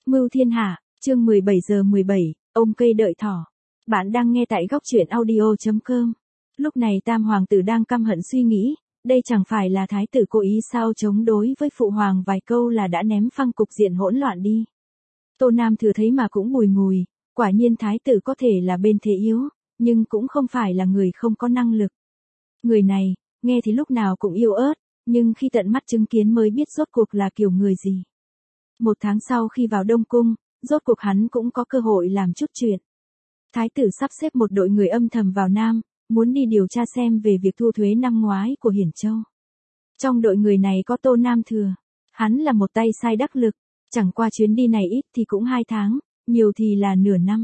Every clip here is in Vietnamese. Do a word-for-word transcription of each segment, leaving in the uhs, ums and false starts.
Mưu Thiên Hạ, chương mười bảy giờ mười bảy, ôm cây đợi thỏ. Bạn đang nghe tại góc truyện audio chấm com. Lúc này Tam Hoàng tử đang căm hận suy nghĩ, đây chẳng phải là thái tử cố ý sao chống đối với phụ hoàng vài câu là đã ném phăng cục diện hỗn loạn đi. Tô Nam Thừa thấy mà cũng bùi ngùi, quả nhiên thái tử có thể là bên thế yếu, nhưng cũng không phải là người không có năng lực. Người này, nghe thì lúc nào cũng yếu ớt, nhưng khi tận mắt chứng kiến mới biết rốt cuộc là kiểu người gì. Một tháng sau khi vào Đông Cung, rốt cuộc hắn cũng có cơ hội làm chút chuyện. Thái tử sắp xếp một đội người âm thầm vào Nam, muốn đi điều tra xem về việc thu thuế năm ngoái của Hiển Châu. Trong đội người này có Tô Nam Thừa, hắn là một tay sai đắc lực, chẳng qua chuyến đi này ít thì cũng hai tháng, nhiều thì là nửa năm.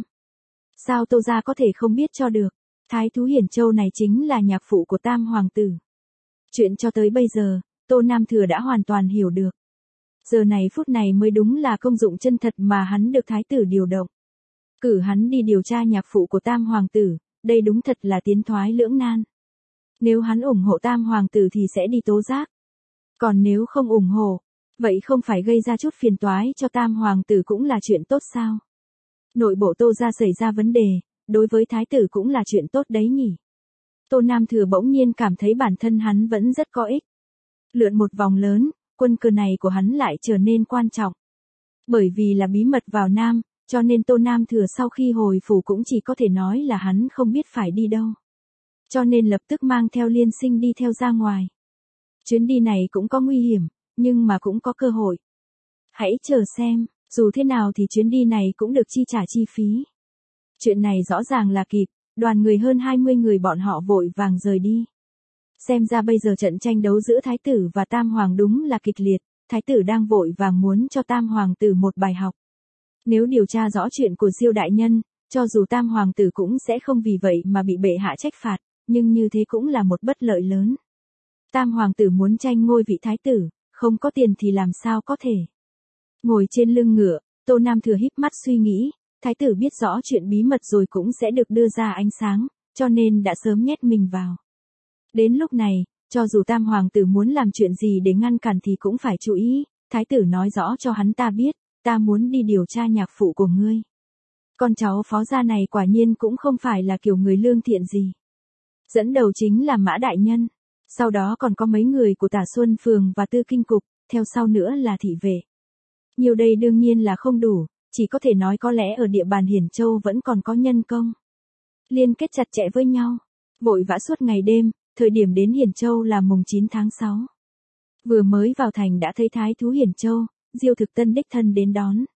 Sao Tô gia có thể không biết cho được, thái thú Hiển Châu này chính là nhạc phụ của Tam Hoàng tử. Chuyện cho tới bây giờ, Tô Nam Thừa đã hoàn toàn hiểu được. Giờ này phút này mới đúng là công dụng chân thật mà hắn được thái tử điều động. Cử hắn đi điều tra nhạc phụ của Tam Hoàng tử, đây đúng thật là tiến thoái lưỡng nan. Nếu hắn ủng hộ Tam Hoàng tử thì sẽ đi tố giác. Còn nếu không ủng hộ, vậy không phải gây ra chút phiền toái cho Tam Hoàng tử cũng là chuyện tốt sao? Nội bộ Tô gia xảy ra vấn đề, đối với thái tử cũng là chuyện tốt đấy nhỉ. Tô Nam Thừa bỗng nhiên cảm thấy bản thân hắn vẫn rất có ích. Lượn một vòng lớn, quân cờ này của hắn lại trở nên quan trọng. Bởi vì là bí mật vào Nam, cho nên Tô Nam Thừa sau khi hồi phủ cũng chỉ có thể nói là hắn không biết phải đi đâu. Cho nên lập tức mang theo Liên Sinh đi theo ra ngoài. Chuyến đi này cũng có nguy hiểm, nhưng mà cũng có cơ hội. Hãy chờ xem, dù thế nào thì chuyến đi này cũng được chi trả chi phí. Chuyện này rõ ràng là kịp, đoàn người hơn hai mươi người bọn họ vội vàng rời đi. Xem ra bây giờ trận tranh đấu giữa thái tử và Tam Hoàng đúng là kịch liệt, thái tử đang vội vàng muốn cho Tam Hoàng tử một bài học. Nếu điều tra rõ chuyện của Diêu đại nhân, cho dù Tam Hoàng tử cũng sẽ không vì vậy mà bị bệ hạ trách phạt, nhưng như thế cũng là một bất lợi lớn. Tam Hoàng tử muốn tranh ngôi vị thái tử, không có tiền thì làm sao có thể. Ngồi trên lưng ngựa, Tô Nam Thừa híp mắt suy nghĩ, thái tử biết rõ chuyện bí mật rồi cũng sẽ được đưa ra ánh sáng, cho nên đã sớm nhét mình vào. Đến lúc này, cho dù Tam Hoàng tử muốn làm chuyện gì để ngăn cản thì cũng phải chú ý, thái tử nói rõ cho hắn ta biết, ta muốn đi điều tra nhạc phụ của ngươi. Con cháu phó gia này quả nhiên cũng không phải là kiểu người lương thiện gì. Dẫn đầu chính là Mã Đại Nhân, sau đó còn có mấy người của Tả Xuân Phường và Tư Kinh Cục, theo sau nữa là thị vệ. Nhiều đây đương nhiên là không đủ, chỉ có thể nói có lẽ ở địa bàn Hiển Châu vẫn còn có nhân công. Liên kết chặt chẽ với nhau, vội vã suốt ngày đêm. Thời điểm đến Hiển Châu là mùng chín tháng sáu. Vừa mới vào thành đã thấy thái thú Hiển Châu, Diêu Thực Tân đích thân đến đón.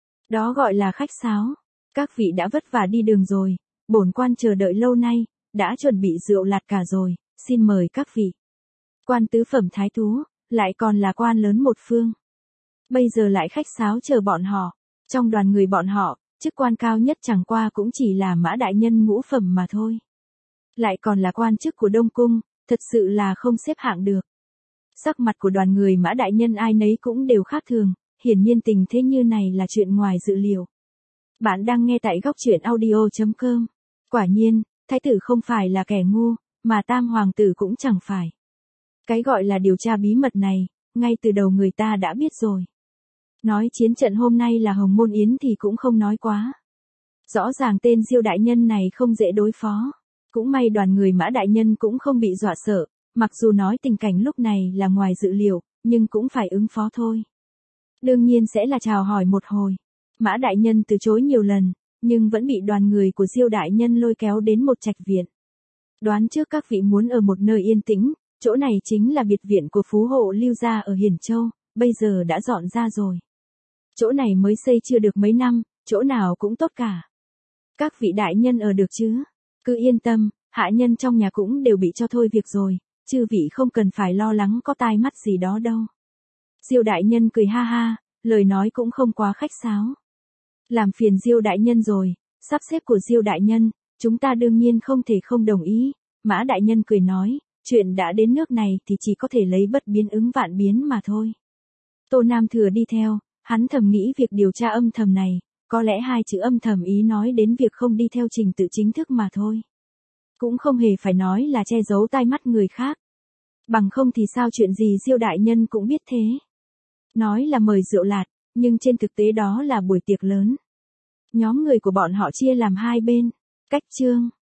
Đó gọi là khách sáo. Các vị đã vất vả đi đường rồi, bổn quan chờ đợi lâu nay, đã chuẩn bị rượu lạt cả rồi, xin mời các vị. Quan tứ phẩm thái thú, lại còn là quan lớn một phương. Bây giờ lại khách sáo chờ bọn họ. Trong đoàn người bọn họ, chức quan cao nhất chẳng qua cũng chỉ là Mã Đại Nhân ngũ phẩm mà thôi. Lại còn là quan chức của Đông Cung, thật sự là không xếp hạng được. Sắc mặt của đoàn người Mã Đại Nhân ai nấy cũng đều khác thường, hiển nhiên tình thế như này là chuyện ngoài dự liệu. Bạn đang nghe tại góc truyện audio chấm com. Quả nhiên, thái tử không phải là kẻ ngu, mà Tam Hoàng tử cũng chẳng phải. Cái gọi là điều tra bí mật này, ngay từ đầu người ta đã biết rồi. Nói chiến trận hôm nay là Hồng Môn Yến thì cũng không nói quá. Rõ ràng tên Diêu Đại Nhân này không dễ đối phó. Cũng may đoàn người Mã Đại Nhân cũng không bị dọa sợ, mặc dù nói tình cảnh lúc này là ngoài dự liệu, nhưng cũng phải ứng phó thôi. Đương nhiên sẽ là chào hỏi một hồi. Mã Đại Nhân từ chối nhiều lần, nhưng vẫn bị đoàn người của Diêu Đại Nhân lôi kéo đến một trạch viện. Đoán trước các vị muốn ở một nơi yên tĩnh, chỗ này chính là biệt viện của phú hộ Lưu gia ở Hiển Châu, bây giờ đã dọn ra rồi. Chỗ này mới xây chưa được mấy năm, chỗ nào cũng tốt cả. Các vị đại nhân ở được chứ? Cứ yên tâm, hạ nhân trong nhà cũng đều bị cho thôi việc rồi, chư vị không cần phải lo lắng có tai mắt gì đó đâu. Diêu Đại Nhân cười ha ha, lời nói cũng không quá khách sáo. Làm phiền Diêu Đại Nhân rồi, sắp xếp của Diêu Đại Nhân, chúng ta đương nhiên không thể không đồng ý. Mã Đại Nhân cười nói, chuyện đã đến nước này thì chỉ có thể lấy bất biến ứng vạn biến mà thôi. Tô Nam Thừa đi theo, hắn thầm nghĩ việc điều tra âm thầm này, có lẽ hai chữ âm thầm ý nói đến việc không đi theo trình tự chính thức mà thôi. Cũng không hề phải nói là che giấu tai mắt người khác. Bằng không thì sao chuyện gì Diêu Đại Nhân cũng biết thế. Nói là mời rượu lạt, Nhưng trên thực tế đó là buổi tiệc lớn. Nhóm người của bọn họ chia làm hai bên. Cách chương